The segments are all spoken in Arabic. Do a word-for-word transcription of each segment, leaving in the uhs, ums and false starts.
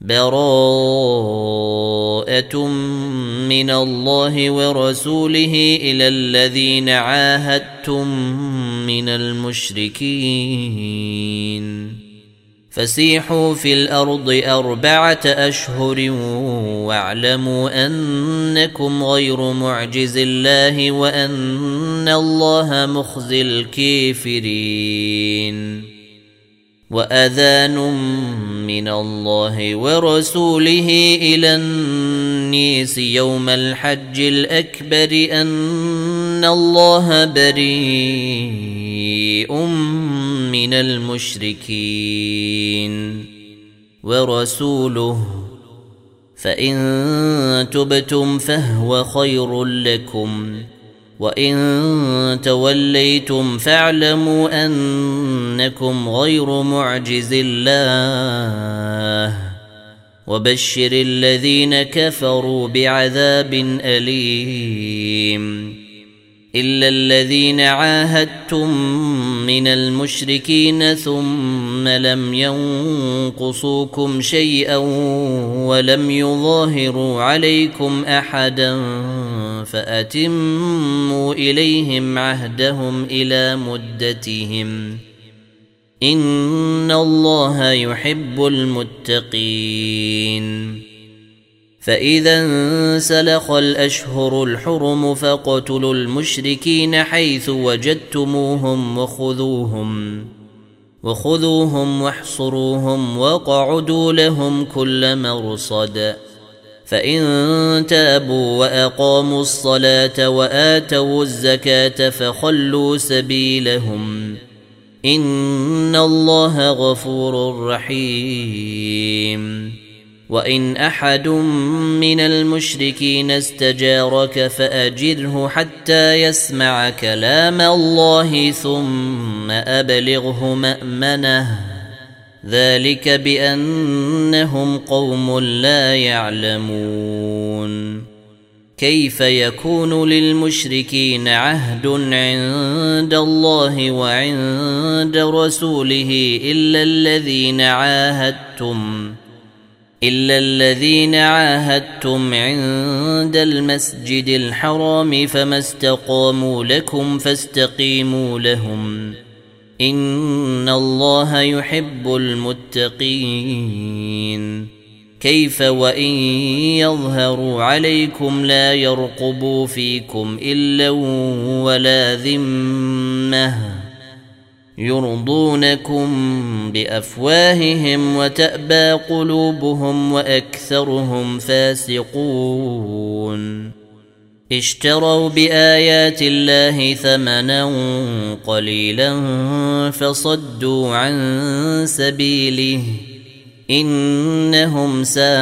براءة من الله ورسوله إلى الذين عاهدتم من المشركين فسيحوا في الأرض أربعة أشهر واعلموا أنكم غير معجز الله وأن الله مخزي الكافرين وأذان من الله ورسوله إلى الناس يوم الحج الأكبر أن الله بريء من المشركين ورسوله فإن تبتم فهو خير لكم وإن توليتم فاعلموا أنكم غير معجز الله وبشر الذين كفروا بعذاب أليم إلا الذين عاهدتم من المشركين ثم لم ينقصوكم شيئا ولم يظاهروا عليكم أحدا فأتموا إليهم عهدهم إلى مدتهم إن الله يحب المتقين فإذا انسلخ الأشهر الحرم فاقتلوا المشركين حيث وجدتموهم وخذوهم وخذوهم واحصروهم واقعدوا لهم كل مرصد فإن تابوا وأقاموا الصلاة وآتوا الزكاة فخلوا سبيلهم إن الله غفور رحيم وإن أحد من المشركين استجارك فأجره حتى يسمع كلام الله ثم أبلغه مأمنه ذلك بأنهم قوم لا يعلمون كيف يكون للمشركين عهد عند الله وعند رسوله إلا الذين عاهدتم إلا الذين عاهدتم عند المسجد الحرام فما استقاموا لكم فاستقيموا لهم إن الله يحب المتقين كيف وإن يظهروا عليكم لا يرقبوا فيكم إلا ولا ذمة يرضونكم بأفواههم وتأبى قلوبهم وأكثرهم فاسقون اشتروا بآيات الله ثمنا قليلا فصدوا عن سبيله إنهم ساء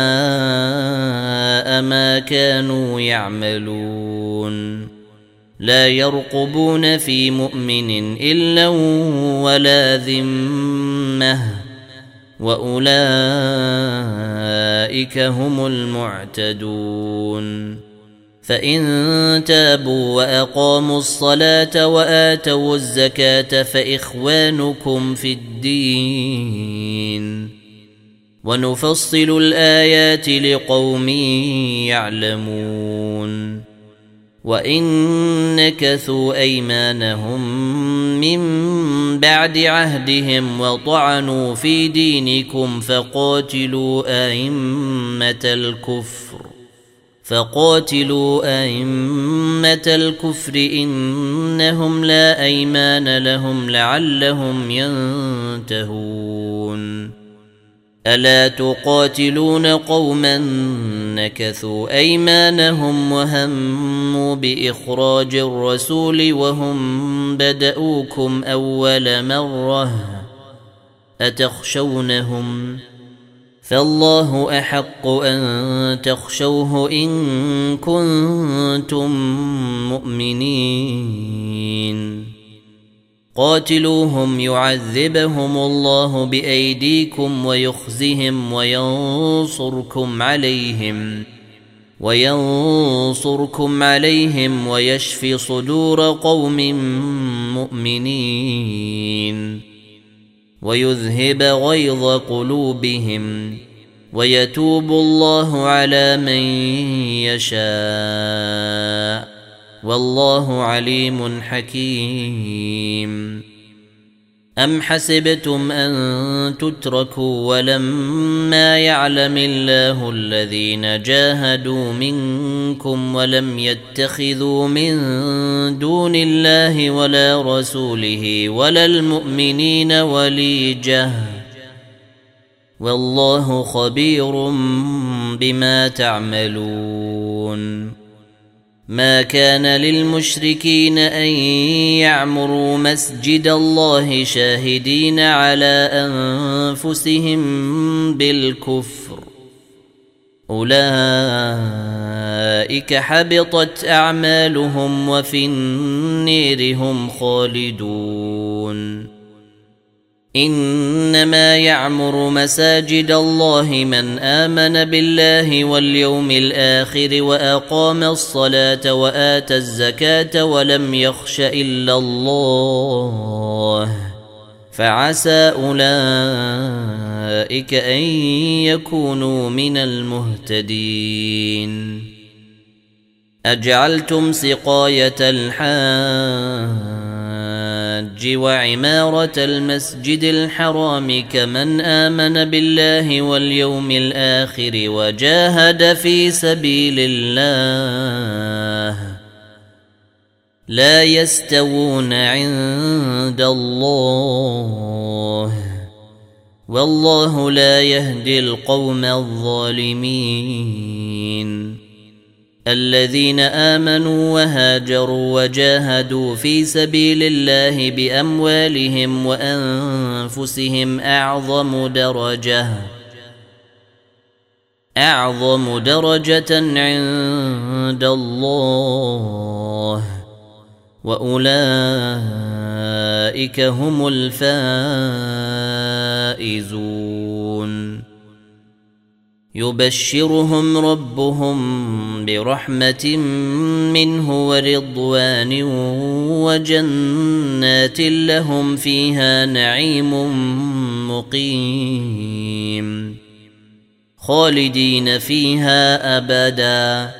ما كانوا يعملون لا يرقبون في مؤمن إلا ولا ذمة وأولئك هم المعتدون فإن تابوا وأقاموا الصلاة وآتوا الزكاة فإخوانكم في الدين ونفصل الآيات لقوم يعلمون وإن نكثوا أيمانهم من بعد عهدهم وطعنوا في دينكم فقاتلوا أئمة الكفر فقاتلوا أئمة الكفر إنهم لا أيمان لهم لعلهم ينتهون ألا تقاتلون قوما نكثوا أيمانهم وهموا بإخراج الرسول وهم بدؤوكم أول مرة أتخشونهم فالله أحق أن تخشوه إن كنتم مؤمنين قاتلوهم يعذبهم الله بأيديكم ويخزهم وينصركم عليهم وينصركم عليهم ويشفي صدور قوم مؤمنين ويذهب غيظ قلوبهم ويتوب الله على من يشاء والله عليم حكيم. أم حسبتم أن تتركوا ولما يعلم الله الذين جاهدوا منكم ولم يتخذوا من دون الله ولا رسوله ولا المؤمنين وليجة والله خبير بما تعملون. ما كان للمشركين أن يعمروا مسجد الله شاهدين على أنفسهم بالكفر أولئك حبطت أعمالهم وفي النير هم خالدون. إنما يعمر مساجد الله من آمن بالله واليوم الآخر وأقام الصلاة وآتى الزكاة ولم يخش إلا الله فعسى أولئك أن يكونوا من المهتدين. أجعلتم سقاية الحاج وعمارة المسجد الحرام كمن آمن بالله واليوم الآخر وجاهد في سبيل الله لا يستوون عند الله والله لا يهدي القوم الظالمين. الذين آمنوا وهاجروا وجاهدوا في سبيل الله بأموالهم وأنفسهم أعظم درجة أعظم درجة عند الله وأولئك هم الفائزون. يبشرهم ربهم برحمة منه ورضوان وجنات لهم فيها نعيم مقيم خالدين فيها أبدا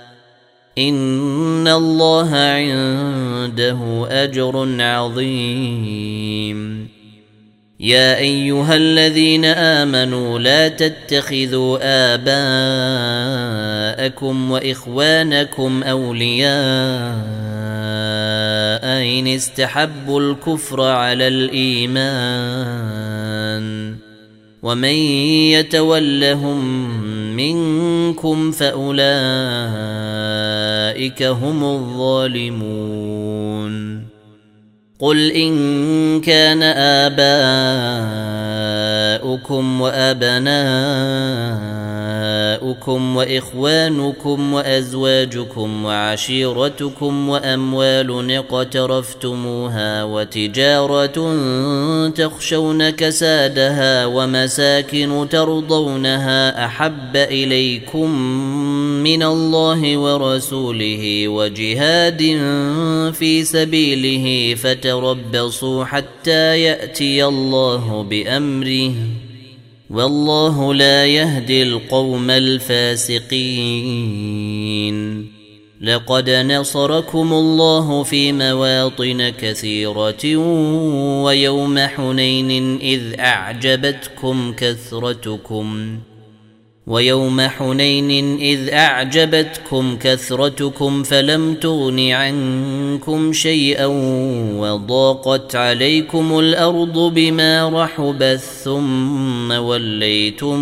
إن الله عنده أجر عظيم. يا أيها الذين آمنوا لا تتخذوا آباءكم وإخوانكم أولياء إن استحبوا الكفر على الإيمان ومن يتولهم منكم فأولئك هم الظالمون. قل إن كان آباؤكم وأبناؤكم وإخوانكم وأزواجكم وعشيرتكم وأموال اقترفتموها وتجارة تخشون كسادها ومساكن ترضونها أحب إليكم من الله ورسوله وجهاد في سبيله فتربصوا حتى يأتي الله بأمره والله لا يهدي القوم الفاسقين. لقد نصركم الله في مواطن كثيرة ويوم حنين إذ أعجبتكم كثرتكم ويوم حنين إذ أعجبتكم كثرتكم فلم تغن عنكم شيئا وضاقت عليكم الأرض بما رحبت ثم وليتم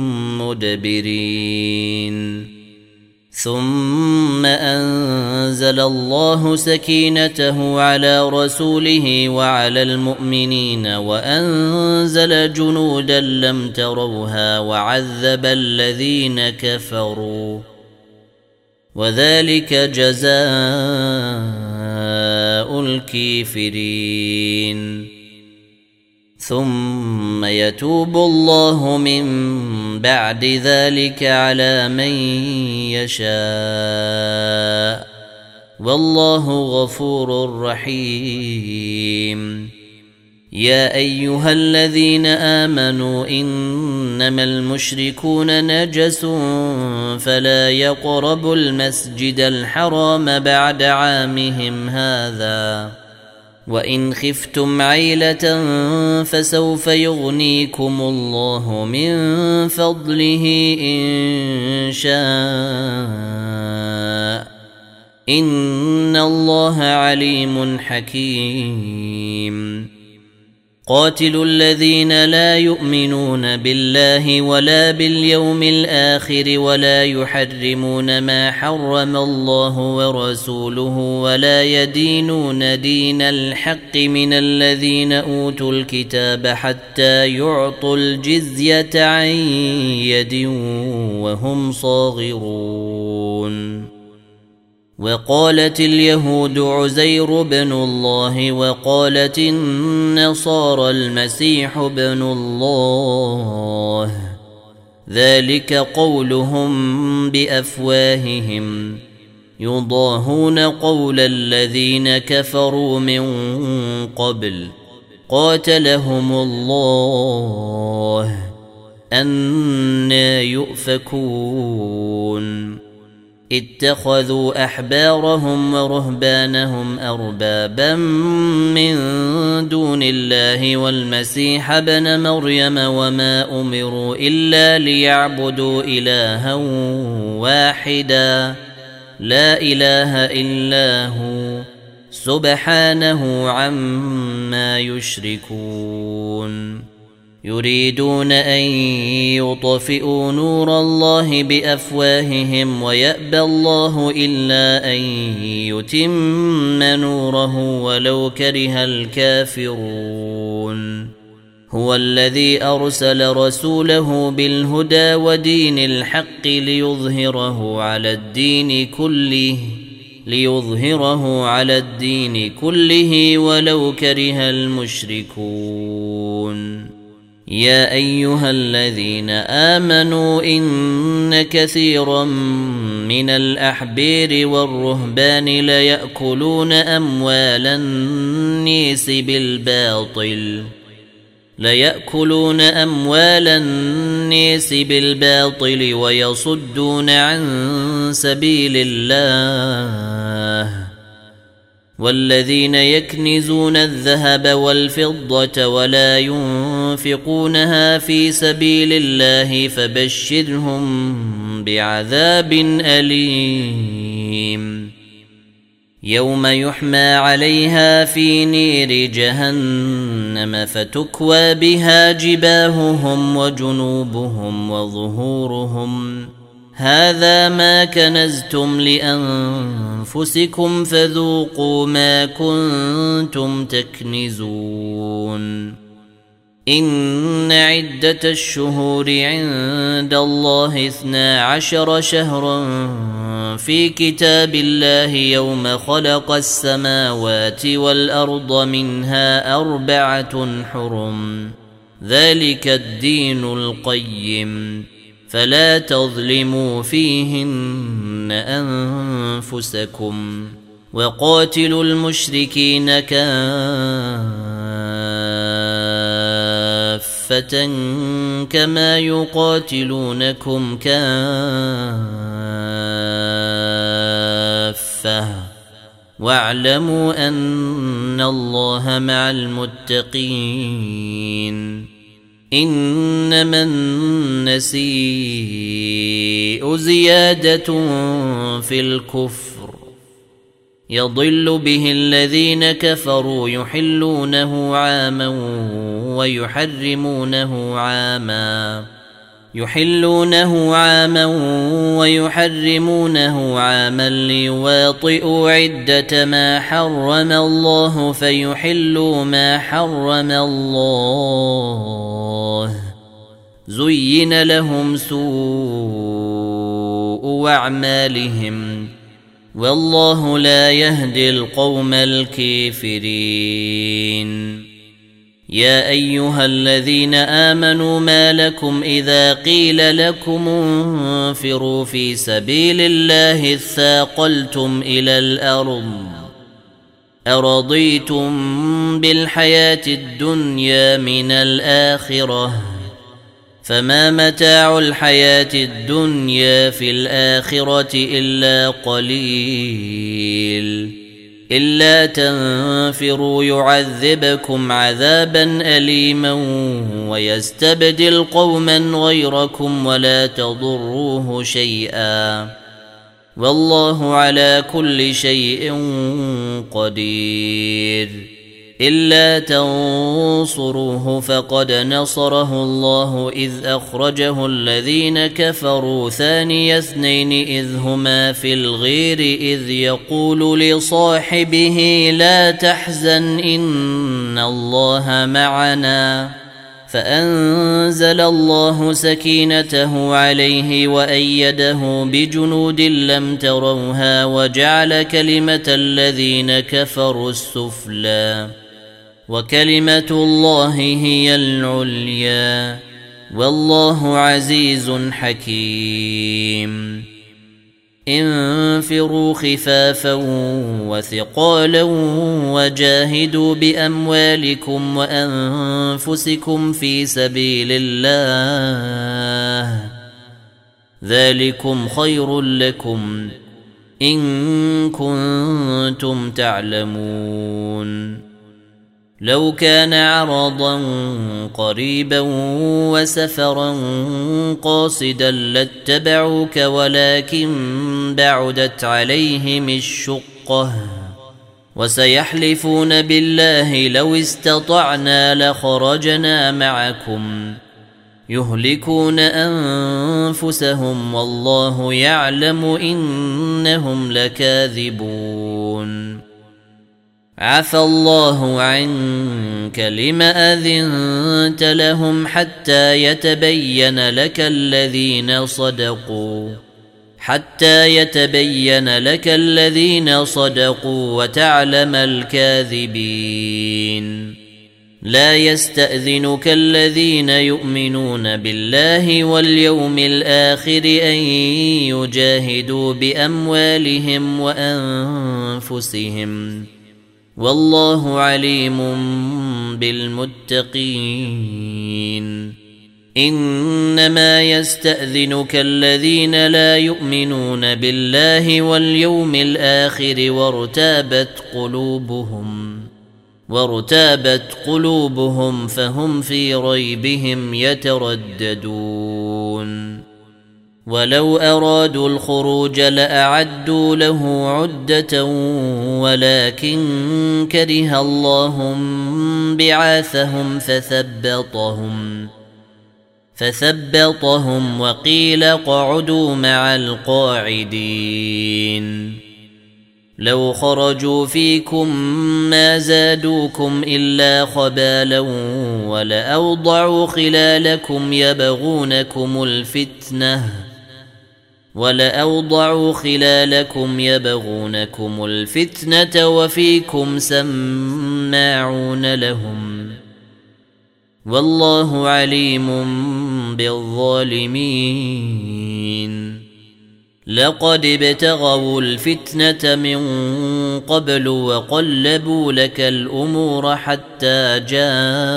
مدبرين. ثم أنزل الله سكينته على رسوله وعلى المؤمنين وأنزل جنودا لم تروها وعذب الذين كفروا وذلك جزاء الكافرين. ثم يتوب الله من بعد ذلك على من يشاء والله غفور رحيم. يا أيها الذين آمنوا إنما المشركون نجس فلا يقربوا المسجد الحرام بعد عامهم هذا وإن خفتم عيلة فسوف يغنيكم الله من فضله إن شاء إن الله عليم حكيم قاتلوا الذين لا يؤمنون بالله ولا باليوم الآخر ولا يحرمون ما حرم الله ورسوله ولا يدينون دين الحق من الذين أوتوا الكتاب حتى يعطوا الجزية عن يد وهم صاغرون وقالت اليهود عزير بن الله وقالت النصارى المسيح بن الله ذلك قولهم بأفواههم يضاهون قول الذين كفروا من قبل قاتلهم الله أنى يؤفكون اتخذوا أحبارهم ورهبانهم أربابا من دون الله والمسيح ابن مريم وما أمروا إلا ليعبدوا إلها واحدا لا إله إلا هو سبحانه عما يشركون يريدون أن يطفئوا نور الله بأفواههم ويأبى الله إلا أن يتم نوره ولو كره الكافرون هو الذي أرسل رسوله بالهدى ودين الحق ليظهره على الدين كله ليظهره على الدين كله ولو كره المشركون يا أيها الذين آمنوا إن كثيرا من الأحبار والرهبان ليأكلون أموال الناس بالباطل ليأكلون أموال الناس بالباطل ويصدون عن سبيل الله والذين يكنزون الذهب والفضة ولا ينفقونها في سبيل الله فبشرهم بعذاب أليم يوم يحمى عليها في نير جهنم فتكوى بها جباههم وجنوبهم وظهورهم هذا ما كنزتم لأنفسكم فذوقوا ما كنتم تكنزون إن عدة الشهور عند الله اثنا عشر شهرا في كتاب الله يوم خلق السماوات والأرض منها أربعة حرم ذلك الدين القيم فلا تظلموا فيهن أنفسكم وقاتلوا المشركين كافة كما يقاتلونكم كافة واعلموا أن الله مع المتقين إنما النسيء زيادة في الكفر يضل به الذين كفروا يحلونه عاما ويحرمونه عاما يحلونه عاما ويحرمونه عاما ليواطئوا عدة ما حرم الله فيحلوا ما حرم الله زين لهم سوء أعمالهم والله لا يهدي القوم الكافرين يا أيها الذين آمنوا ما لكم إذا قيل لكم انفروا في سبيل الله اثاقلتم إلى الأرض أرضيتم بالحياة الدنيا من الآخرة فما متاع الحياة الدنيا في الآخرة إلا قليل إلا تنفروا يعذبكم عذابا أليما ويستبدل قوما غيركم ولا تضروه شيئا والله على كل شيء قدير إلا تنصروه فقد نصره الله إذ أخرجه الذين كفروا ثاني اثنين إذ هما في الغير إذ يقول لصاحبه لا تحزن إن الله معنا فأنزل الله سكينته عليه وأيده بجنود لم تروها وجعل كلمة الذين كفروا السفلى وكلمة الله هي العليا والله عزيز حكيم انفروا خفافا وثقالا وجاهدوا بأموالكم وأنفسكم في سبيل الله ذلكم خير لكم إن كنتم تعلمون لو كان عرضا قريبا وسفرا قاصدا لاتبعوك ولكن بعدت عليهم الشقة وسيحلفون بالله لو استطعنا لخرجنا معكم يهلكون أنفسهم والله يعلم إنهم لكاذبون عفى الله عنك لم أذنت لهم حتى يتبين لك الذين صدقوا حتى يتبين لك الذين صدقوا وتعلم الكاذبين لا يستأذنك الذين يؤمنون بالله واليوم الآخر أن يجاهدوا بأموالهم وأنفسهم والله عليم بالمتقين إنما يستأذنك الذين لا يؤمنون بالله واليوم الآخر وارتابت قلوبهم وارتابت قلوبهم فهم في ريبهم يترددون ولو أرادوا الخروج لأعدوا له عدة ولكن كره الله بعاثهم فثبطهم فثبطهم وقيل اقعدوا مع القاعدين لو خرجوا فيكم ما زادوكم إلا خبالا ولأوضعوا خلالكم يبغونكم الفتنة ولأوضعوا خلالكم يبغونكم الفتنة وفيكم سماعون لهم والله عليم بالظالمين لقد ابتغوا الفتنة من قبل وقلبوا لك الأمور حتى جاء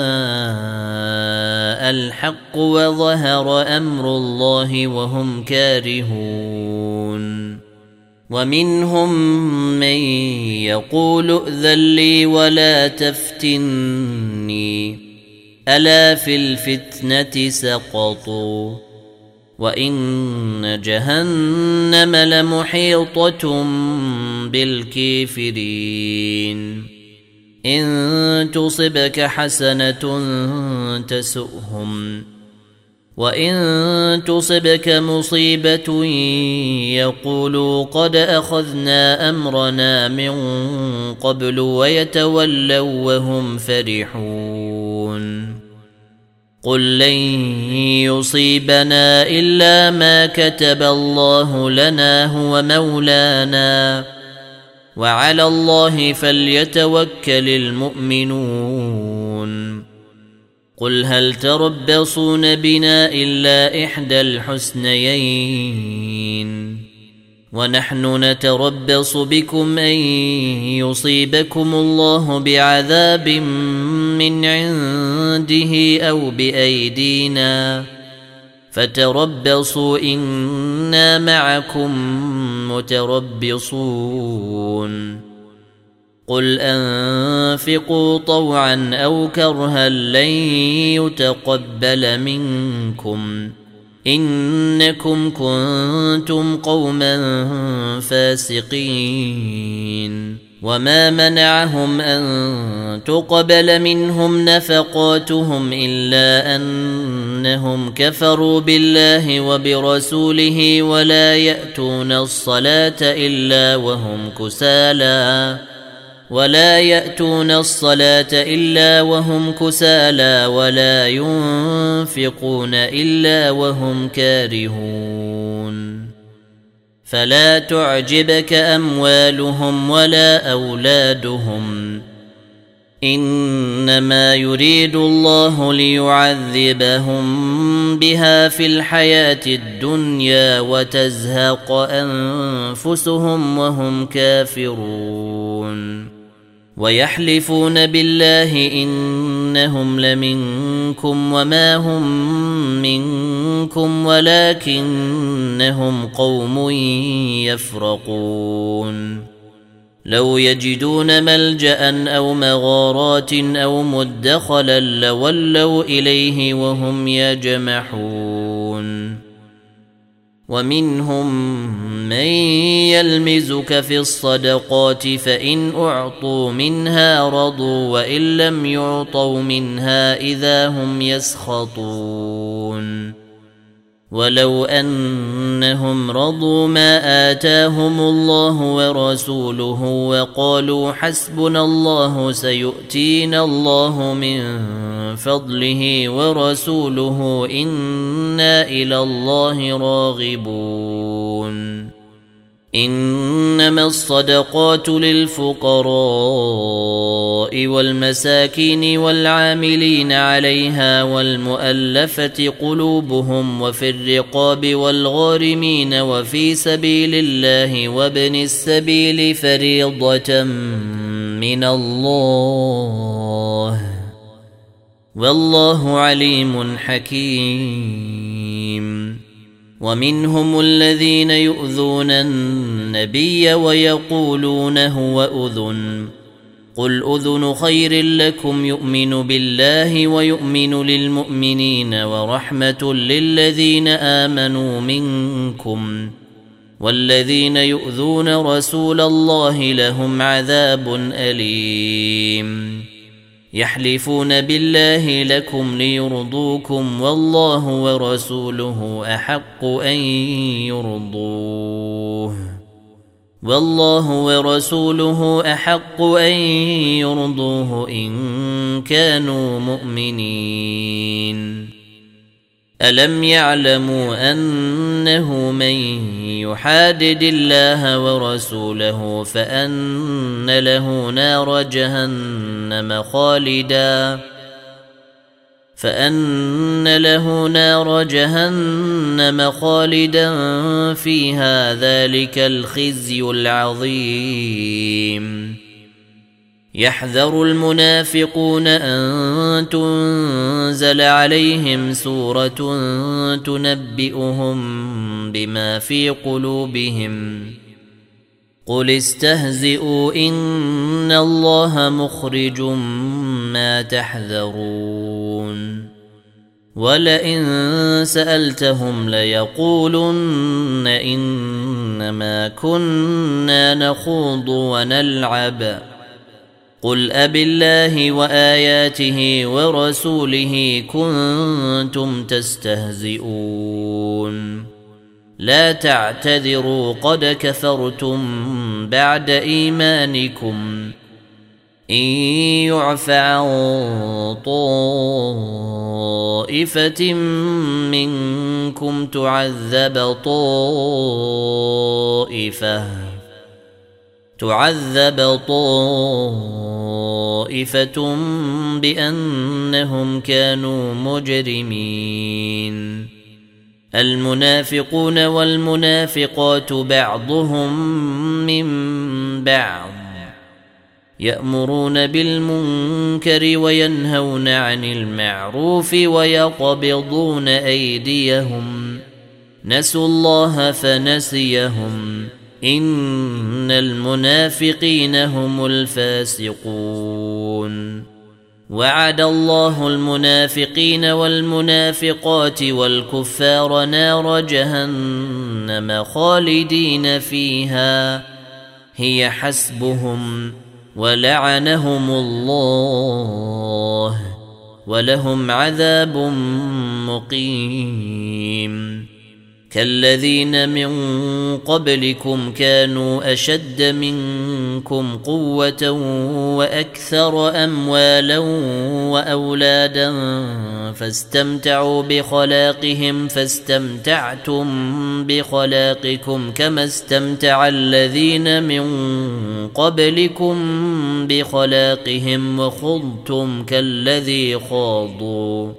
الحق وظهر أمر الله وهم كارهون ومنهم من يقول ائذن لي ولا تفتني ألا في الفتنة سقطوا وإن جهنم لمحيطة بالكافرين إن تصبك حسنة تسؤهم وإن تصبك مصيبة يقولوا قد أخذنا أمرنا من قبل ويتولوا وهم فرحون قل لن يصيبنا إلا ما كتب الله لنا هو مولانا وعلى الله فليتوكل المؤمنون قل هل تربصون بنا إلا إحدى الحسنيين ونحن نتربص بكم أن يصيبكم الله بعذاب من عنده أو بأيدينا فتربصوا إنا معكم متربصون قل أنفقوا طوعا أو كرها لن يتقبل منكم إنكم كنتم قوما فاسقين وما منعهم أن تقبل منهم نفقاتهم إلا أنهم كفروا بالله وبرسوله ولا يأتون الصلاة إلا وهم كسالى ولا يأتون الصلاة إلا وهم كسالى ولا ينفقون إلا وهم كارهون فلا تعجبك أموالهم ولا أولادهم إنما يريد الله ليعذبهم بها في الحياة الدنيا وتزهق أنفسهم وهم كافرون ويحلفون بالله إنهم لمنكم وما هم منكم ولكنهم قوم يفرقون لو يجدون ملجأ أو مغارات أو مدخلا لولوا إليه وهم يجمحون ومنهم من يلمزك في الصدقات فإن أعطوا منها رضوا وإن لم يعطوا منها إذا هم يسخطون ولو أنهم رضوا ما آتاهم الله ورسوله وقالوا حسبنا الله سيؤتينا الله من فضله ورسوله إنا إلى الله راغبون إنما الصدقات للفقراء والمساكين والعاملين عليها والمؤلفة قلوبهم وفي الرقاب والغارمين وفي سبيل الله وابن السبيل فريضة من الله والله عليم حكيم ومنهم الذين يؤذون النبي ويقولون هو أذن قل أذن خير لكم يؤمن بالله ويؤمن للمؤمنين ورحمة للذين آمنوا منكم والذين يؤذون رسول الله لهم عذاب أليم يحلفون بالله لكم ليرضوكم والله ورسوله أحق أن يرضوه والله ورسوله أحق أن يرضوه إن كانوا مؤمنين ألم يعلموا أنه من يحادد الله ورسوله فأن له نار جهنم خالدا فأن له نار جهنم خالدا فيها ذلك الخزي العظيم يحذر المنافقون أن تنزل عليهم سورة تنبئهم بما في قلوبهم قل استهزئوا إن الله مخرج ما تحذرون ولئن سألتهم ليقولن إنما كنا نخوض ونلعب قل أبالله وآياته ورسوله كنتم تستهزئون لا تعتذروا قد كفرتم بعد إيمانكم إن يعف عن طائفة منكم تعذب طائفة تعذب طائفة بأنهم كانوا مجرمين المنافقون والمنافقات بعضهم من بعض يأمرون بالمنكر وينهون عن المعروف ويقبضون أيديهم نسوا الله فنسيهم إن المنافقين هم الفاسقون وعد الله المنافقين والمنافقات والكفار نار جهنم خالدين فيها هي حسبهم ولعنهم الله ولهم عذاب مقيم كالذين من قبلكم كانوا أشد منكم قوة وأكثر أموالا وأولادا فاستمتعوا بخلاقهم فاستمتعتم بخلاقكم كما استمتع الذين من قبلكم بخلاقهم وخضتم كالذي خاضوا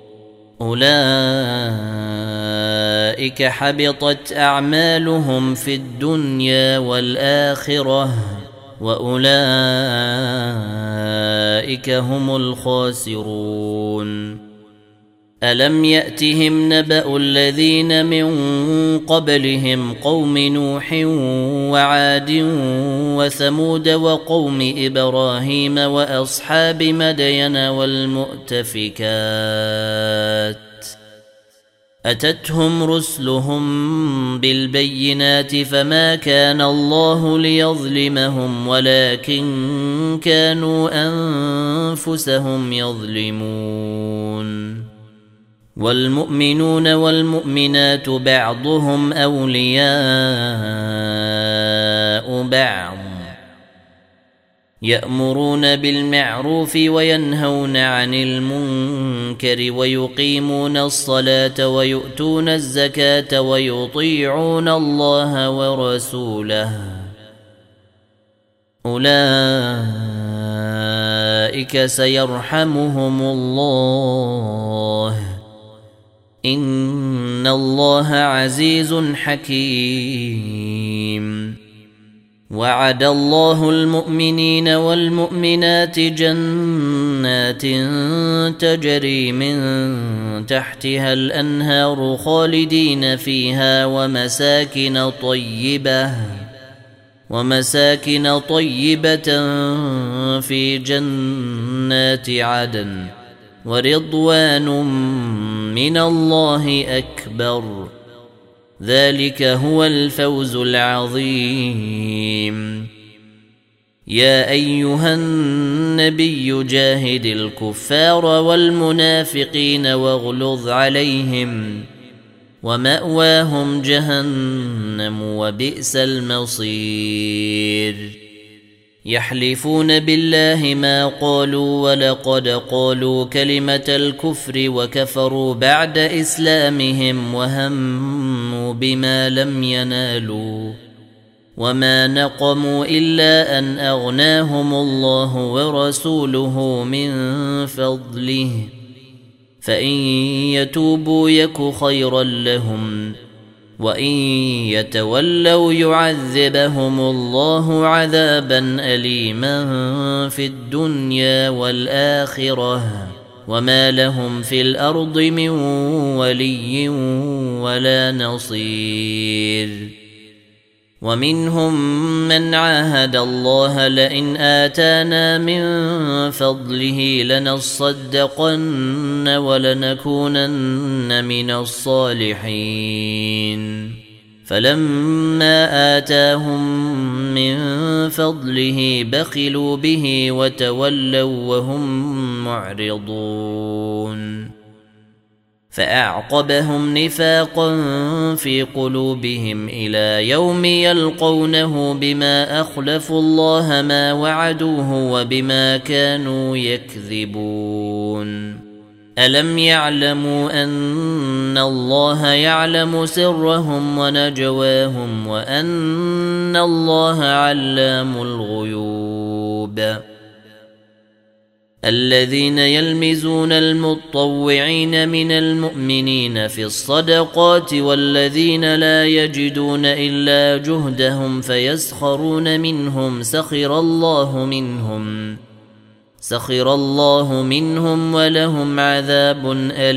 أولئك حبطت أعمالهم في الدنيا والآخرة وأولئك هم الخاسرون ألم يأتهم نبأ الذين من قبلهم قوم نوح وعاد وثمود وقوم إبراهيم وأصحاب مدين والمؤتفكات أتتهم رسلهم بالبينات فما كان الله ليظلمهم ولكن كانوا أنفسهم يظلمون والمؤمنون والمؤمنات بعضهم أولياء بعض يأمرون بالمعروف وينهون عن المنكر ويقيمون الصلاة ويؤتون الزكاة ويطيعون الله ورسوله أولئك سيرحمهم الله إن الله عزيز حكيم وعد الله المؤمنين والمؤمنات جنات تجري من تحتها الأنهار خالدين فيها ومساكن طيبة ومساكن طيبة في جنات عدن ورضوان من الله أكبر ذلك هو الفوز العظيم يا أيها النبي جاهد الكفار والمنافقين واغلظ عليهم ومأواهم جهنم وبئس المصير يحلفون بالله ما قالوا ولقد قالوا كلمة الكفر وكفروا بعد إسلامهم وهموا بما لم ينالوا وما نقموا إلا أن أغناهم الله ورسوله من فضله فإن يتوبوا يك خيرا لهم وإن يتولوا يعذبهم الله عذابا أليما في الدنيا والآخرة وما لهم في الأرض من ولي ولا نصير ومنهم من عاهد الله لئن آتانا من فضله لنصدقن ولنكونن من الصالحين فلما آتاهم من فضله بخلوا به وتولوا وهم معرضون فأعقبهم نفاقا في قلوبهم إلى يوم يلقونه بما أخلفوا الله ما وعدوه وبما كانوا يكذبون ألم يعلموا أن الله يعلم سرهم ونجواهم وأن الله علام الغيوب الذين يلمزون المطوعين من المؤمنين في الصدقات والذين لا يجدون إلا جهدهم فيسخرون منهم سخر الله منهم سخر الله منهم ولهم عذاب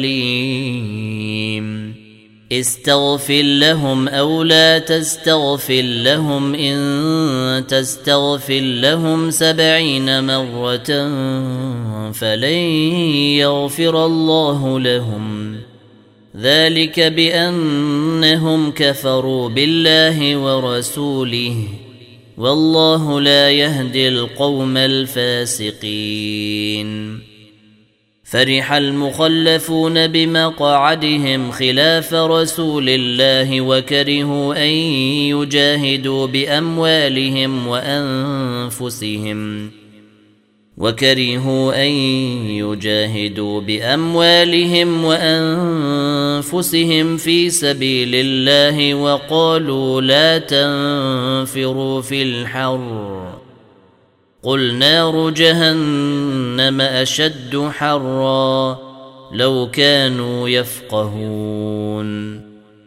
أليم استغفر لهم أو لا تستغفر لهم إن تستغفر لهم سبعين مرة فلن يغفر الله لهم ذلك بأنهم كفروا بالله ورسوله والله لا يهدي القوم الفاسقين فرح المخلفون بمقعدهم خلاف رسول الله وكرهوا أن يجاهدوا بأموالهم وأنفسهم وكرهوا أن يجاهدوا بأموالهم وأنفسهم في سبيل الله وقالوا لا تنفروا في الحر قل نار جهنم أشد حرا لو كانوا يفقهون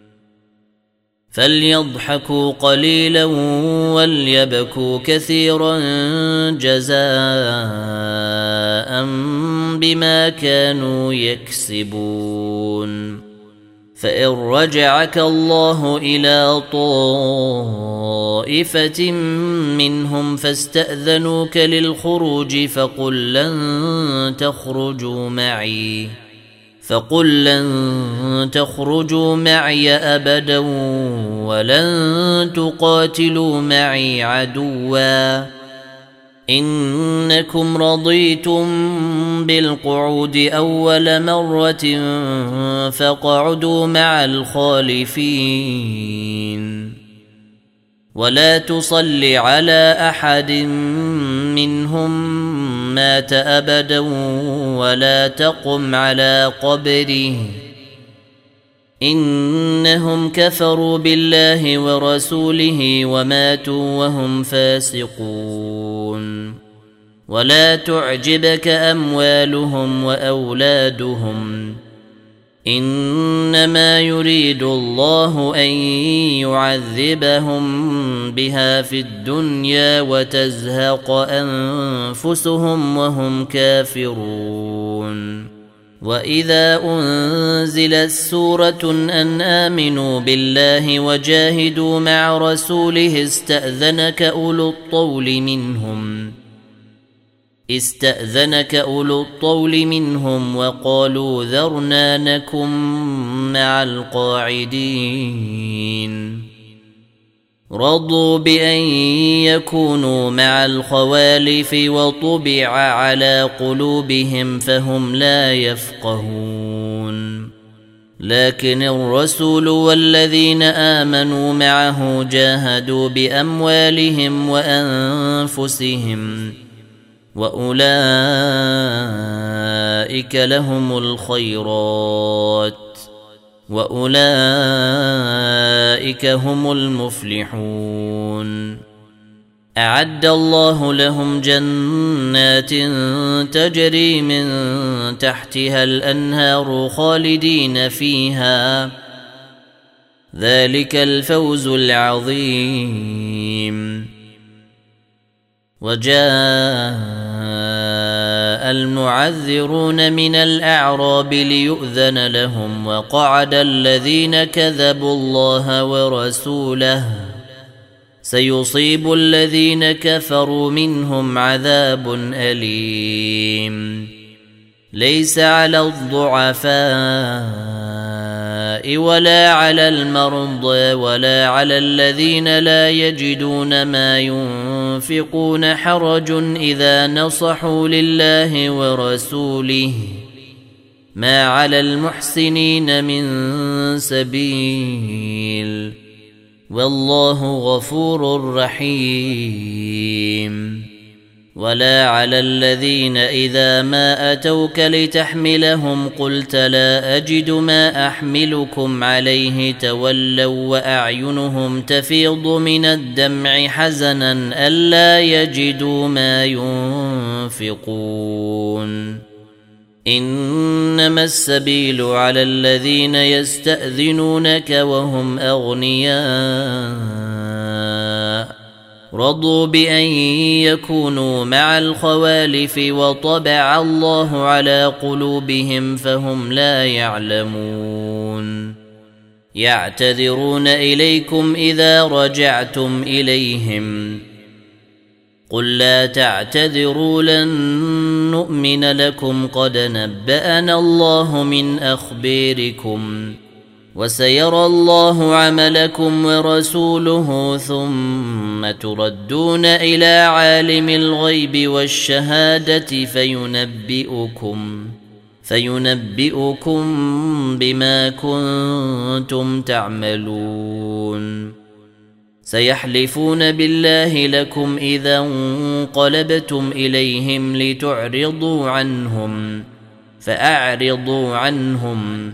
فليضحكوا قليلا وليبكوا كثيرا جزاء بما كانوا يكسبون فإن رجعك الله إلى طائفة منهم فاستأذنوك للخروج فقل لن تخرجوا معي فقل لن تخرجوا معي أبدا ولن تقاتلوا معي عدوا إنكم رضيتم بالقعود أول مرة فاقعدوا مع الخالفين ولا تصل على أحد منهم مات أبدا ولا تقم على قبره إنهم كفروا بالله ورسوله وماتوا وهم فاسقون ولا تعجبك أموالهم وأولادهم إنما يريد الله أن يعذبهم بها في الدنيا وتزهق أنفسهم وهم كافرون وإذا أنزلت سورة أن آمنوا بالله وجاهدوا مع رسوله استأذنك أولو الطول منهم استأذنك أولو الطول منهم وقالوا ذرنا نكن مع القاعدين رضوا بأن يكونوا مع الخوالف وطبع على قلوبهم فهم لا يفقهون لكن الرسول والذين آمنوا معه جاهدوا بأموالهم وأنفسهم وأولئك لهم الخيرات وأولئك هم المفلحون أعد الله لهم جنات تجري من تحتها الأنهار خالدين فيها ذلك الفوز العظيم وجاء المعذرون من الأعراب ليؤذن لهم وقعد الذين كذبوا الله ورسوله سيصيب الذين كفروا منهم عذاب أليم ليس على الضعفاء ولا على المرضى ولا على الذين لا يجدون ما ينفقون حرج إذا نصحوا لله ورسوله ما على المحسنين من سبيل والله غفور رحيم ولا على الذين إذا ما أتوك لتحملهم قلت لا أجد ما أحملكم عليه تولوا وأعينهم تفيض من الدمع حزنا ألا يجدوا ما ينفقون إنما السبيل على الذين يستأذنونك وهم أغنياء رضوا بأن يكونوا مع الخوالف وطبع الله على قلوبهم فهم لا يعلمون يعتذرون إليكم إذا رجعتم إليهم قل لا تعتذروا لن نؤمن لكم قد نبأنا الله من أخباركم وسيرى الله عملكم ورسوله ثم تردون إلى عالم الغيب والشهادة فينبئكم فينبئكم بما كنتم تعملون سيحلفون بالله لكم إذا انقلبتم إليهم لتعرضوا عنهم فأعرضوا عنهم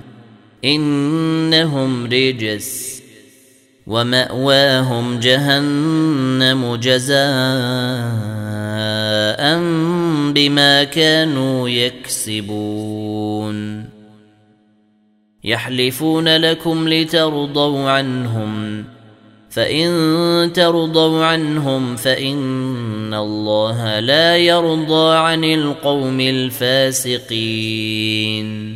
إنهم رجس ومأواهم جهنم جزاء بما كانوا يكسبون يحلفون لكم لترضوا عنهم فإن ترضوا عنهم فإن الله لا يرضى عن القوم الفاسقين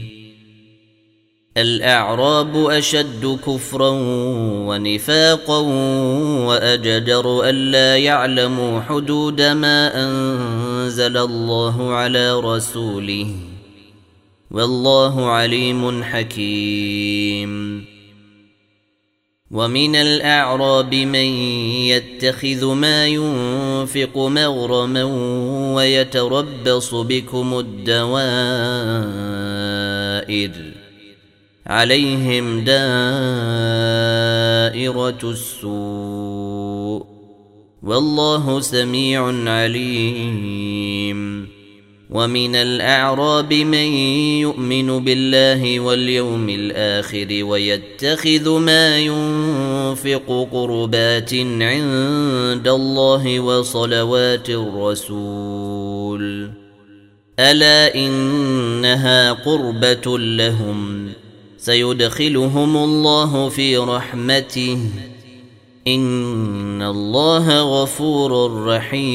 الأعراب أشد كفرا ونفاقا وأجدر ألا يعلموا حدود ما أنزل الله على رسوله والله عليم حكيم ومن الأعراب من يتخذ ما ينفق مغرما ويتربص بكم الدوائر عليهم دائرة السوء والله سميع عليم ومن الأعراب من يؤمن بالله واليوم الآخر ويتخذ ما ينفق قربات عند الله وصلوات الرسول ألا إنها قربة لهم سيدخلهم الله في رحمته إن الله غفور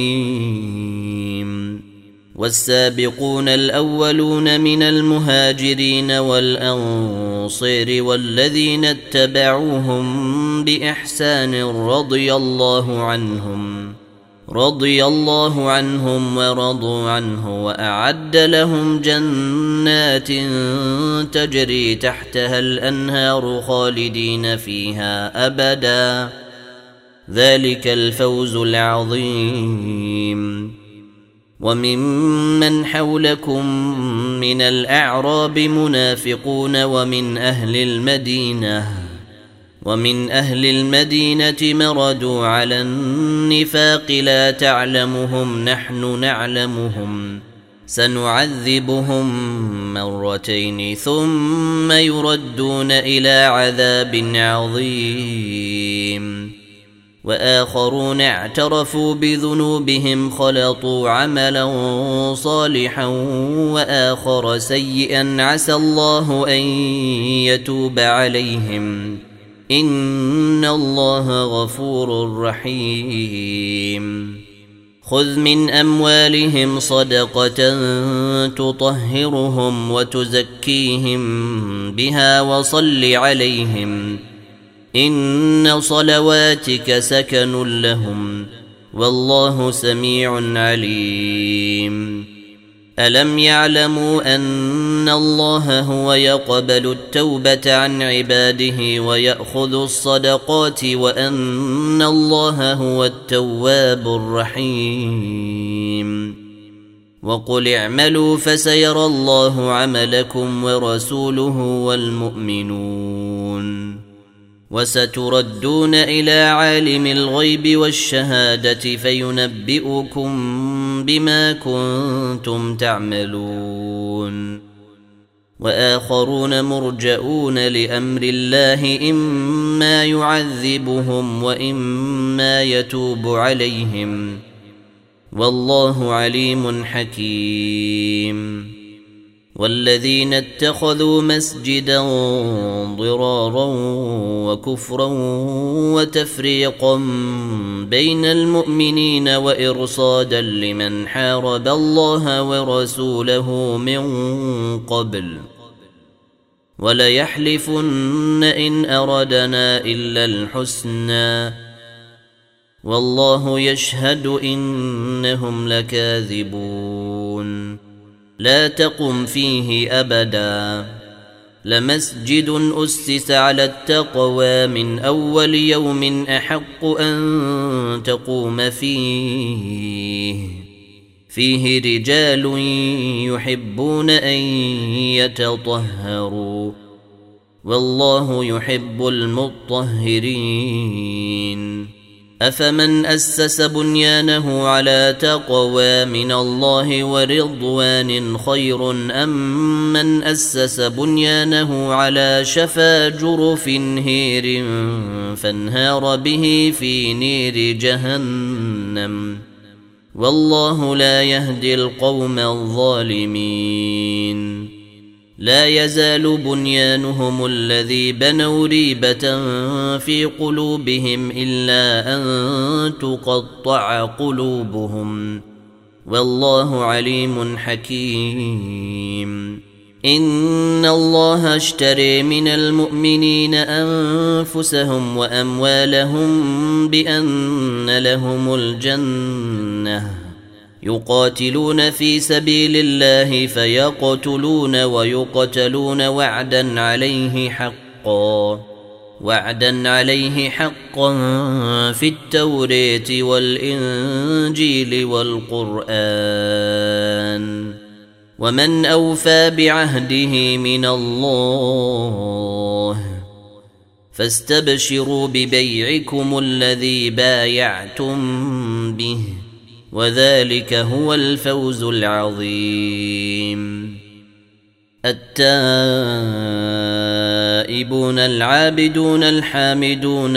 رحيم والسابقون الأولون من المهاجرين والأنصار والذين اتبعوهم بإحسان رضي الله عنهم رضي الله عنهم ورضوا عنه وأعد لهم جنات تجري تحتها الأنهار خالدين فيها أبدا ذلك الفوز العظيم وممن حولكم من الأعراب منافقون ومن أهل المدينة ومن أهل المدينة مردوا على النفاق لا تعلمهم نحن نعلمهم سنعذبهم مرتين ثم يردون إلى عذاب عظيم وآخرون اعترفوا بذنوبهم خلطوا عملا صالحا وآخر سيئا عسى الله أن يتوب عليهم إن الله غفور رحيم خذ من أموالهم صدقة تطهرهم وتزكيهم بها وصل عليهم إن صلواتك سكن لهم والله سميع عليم ألم يعلموا أن الله هو يقبل التوبة عن عباده ويأخذ الصدقات وأن الله هو التواب الرحيم وقل اعملوا فسيرى الله عملكم ورسوله والمؤمنون وستردون إلى عالم الغيب والشهادة فينبئكم بما كنتم تعملون وآخرون مرجؤون لأمر الله إما يعذبهم وإما يتوب عليهم والله عليم حكيم والذين اتخذوا مسجدا ضرارا وكفرا وتفريقا بين المؤمنين وإرصادا لمن حارب الله ورسوله من قبل وليحلفن إن أردنا إلا الحسنى والله يشهد إنهم لكاذبون لا تقم فيه أبدا لمسجد أسس على التقوى من أول يوم أحق أن تقوم فيه فيه رجال يحبون أن يتطهروا والله يحب المطهرين أفمن أسس بنيانه على تقوى من الله ورضوان خير أم من أسس بنيانه على شفا جرف هير فانهار به في نير جهنم والله لا يهدي القوم الظالمين لا يزال بنيانهم الذي بنوا ريبة في قلوبهم إلا أن تقطع قلوبهم والله عليم حكيم إن الله اشتري من المؤمنين أنفسهم وأموالهم بأن لهم الجنة يقاتلون في سبيل الله فيقتلون ويقتلون وعدا عليه حقا وعدا عليه حقا في التوراة والإنجيل والقرآن ومن أوفى بعهده من الله فاستبشروا ببيعكم الذي بايعتم به وذلك هو الفوز العظيم التائبون العابدون الحامدون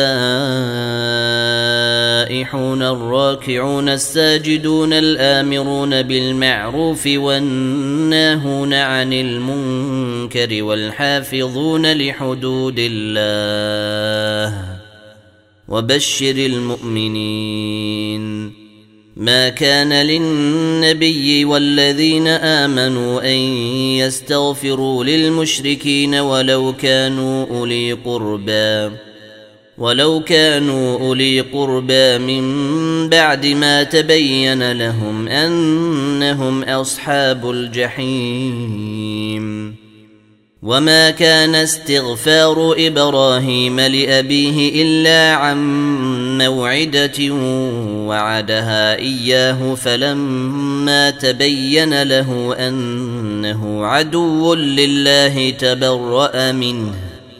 السائحون الراكعون الساجدون الآمرون بالمعروف والناهون عن المنكر والحافظون لحدود الله وبشر المؤمنين ما كان للنبي والذين آمنوا أن يستغفروا للمشركين ولو كانوا أولي قربى ولو كانوا أولي قربى من بعد ما تبين لهم أنهم أصحاب الجحيم وما كان استغفار إبراهيم لأبيه إلا عن موعدة وعدها إياه فلما تبين له أنه عدو لله تبرأ منه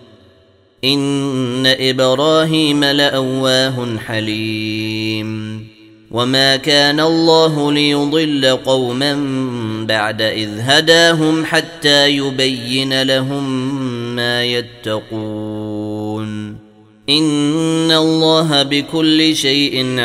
إن إبراهيم لأواه حليم وما كان الله ليضل قوما بعد إذ هداهم حتى يبين لهم ما يتقون إن الله بكل شيء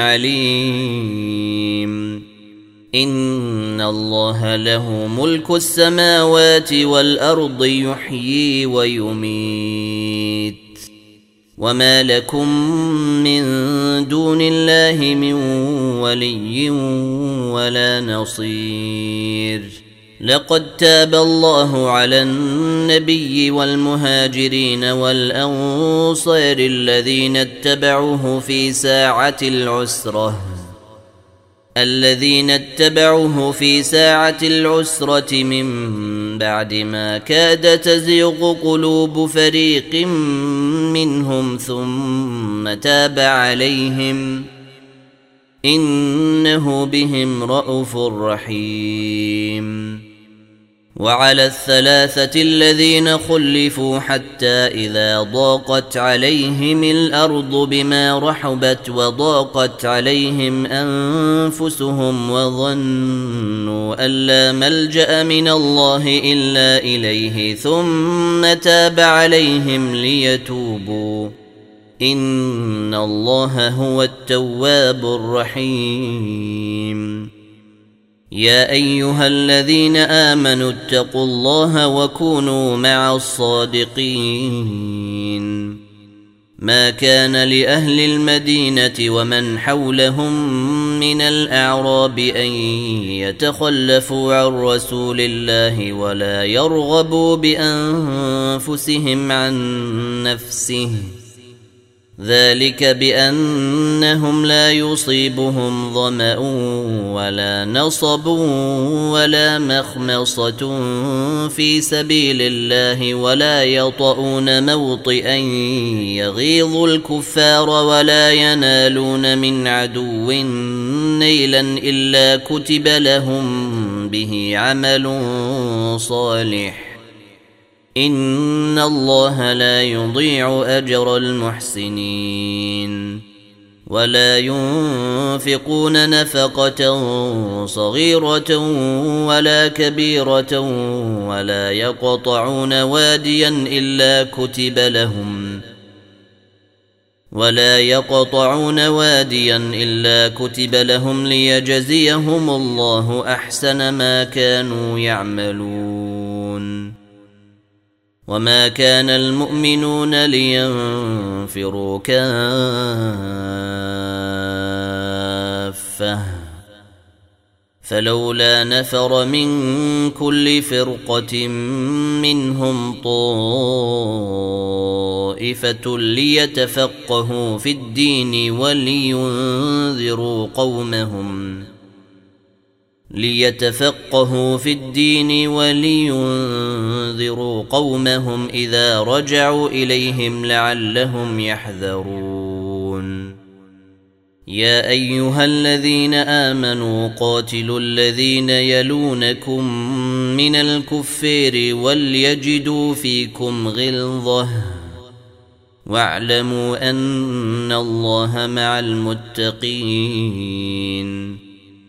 عليم إن الله له ملك السماوات والأرض يحيي ويميت وما لكم من دون الله من ولي ولا نصير لقد تاب الله على النبي والمهاجرين والأنصار الذين اتبعوه في ساعة العسرة الذين اتبعوه في ساعة العسرة من بعد ما كاد تزيغ قلوب فريق منهم ثم تاب عليهم إنه بهم رءوف رحيم وعلى الثلاثة الذين خلفوا حتى إذا ضاقت عليهم الأرض بما رحبت وضاقت عليهم أنفسهم وظنوا أن لا ملجأ من الله إلا إليه ثم تاب عليهم ليتوبوا إن الله هو التواب الرحيم. يا أيها الذين آمنوا اتقوا الله وكونوا مع الصادقين. ما كان لأهل المدينة ومن حولهم من الأعراب أن يتخلفوا عن رسول الله ولا يرغبوا بأنفسهم عن نفسه، ذلك بأنهم لا يصيبهم ظمأ ولا نصب ولا مخمصة في سبيل الله ولا يطؤون موطئا يغيظ الكفار ولا ينالون من عدو نيلا إلا كتب لهم به عمل صالح إن الله لا يضيع أجر المحسنين. ولا ينفقون نفقة صغيرة ولا كبيرة ولا يقطعون واديا إلا كتب لهم ولا يقطعون واديا إلا كتب لهم ليجزيهم الله أحسن ما كانوا يعملون. وما كان المؤمنون لينفروا كافة فلولا نفر من كل فرقة منهم طائفة ليتفقهوا في الدين ولينذروا قومهم ليتفقهوا في الدين ولينذروا قومهم إذا رجعوا إليهم لعلهم يحذرون. يا أيها الذين آمنوا قاتلوا الذين يلونكم من الكفار وليجدوا فيكم غلظة واعلموا أن الله مع المتقين.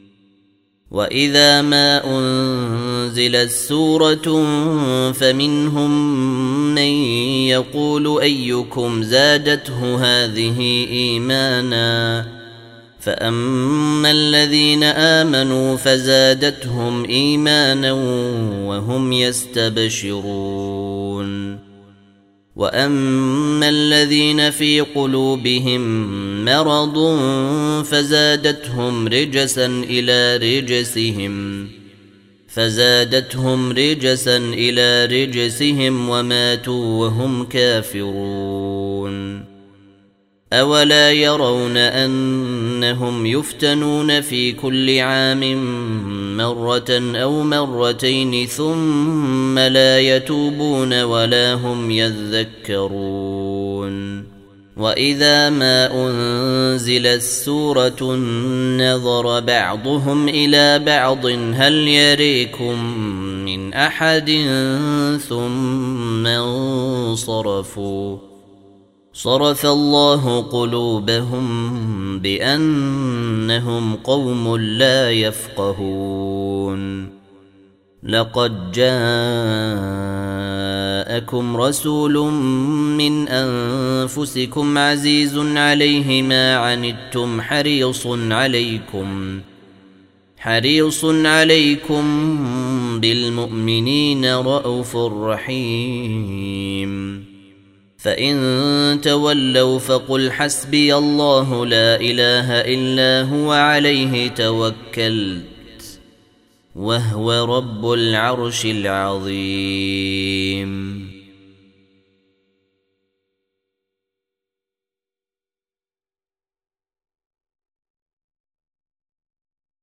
وإذا ما أنزلت سورة فمنهم من يقول أيكم زادته هذه إيمانا فأما الذين آمنوا فزادتهم إيمانا وهم يستبشرون. وأما الذين في قلوبهم مرض فزادتهم رجسا إلى رجسهم فزادتهم رجسا إلى رجسهم وماتوا وهم كافرون. أولا يرون أنهم يفتنون في كل عام مرة أو مرتين ثم لا يتوبون ولا هم يذكرون. وإذا ما أنزلت سورة نظر بعضهم إلى بعض هل يريكم من أحد ثم انصرفوا صرف الله قلوبهم بأنهم قوم لا يفقهون. لقد جاءكم رسول من أنفسكم عزيز عليه ما عنتم حريص عليكم حريص عليكم بالمؤمنين رءوف رحيم. فإن تولوا فقل حسبي الله لا إله إلا هو عليه توكلت وهو رب العرش العظيم.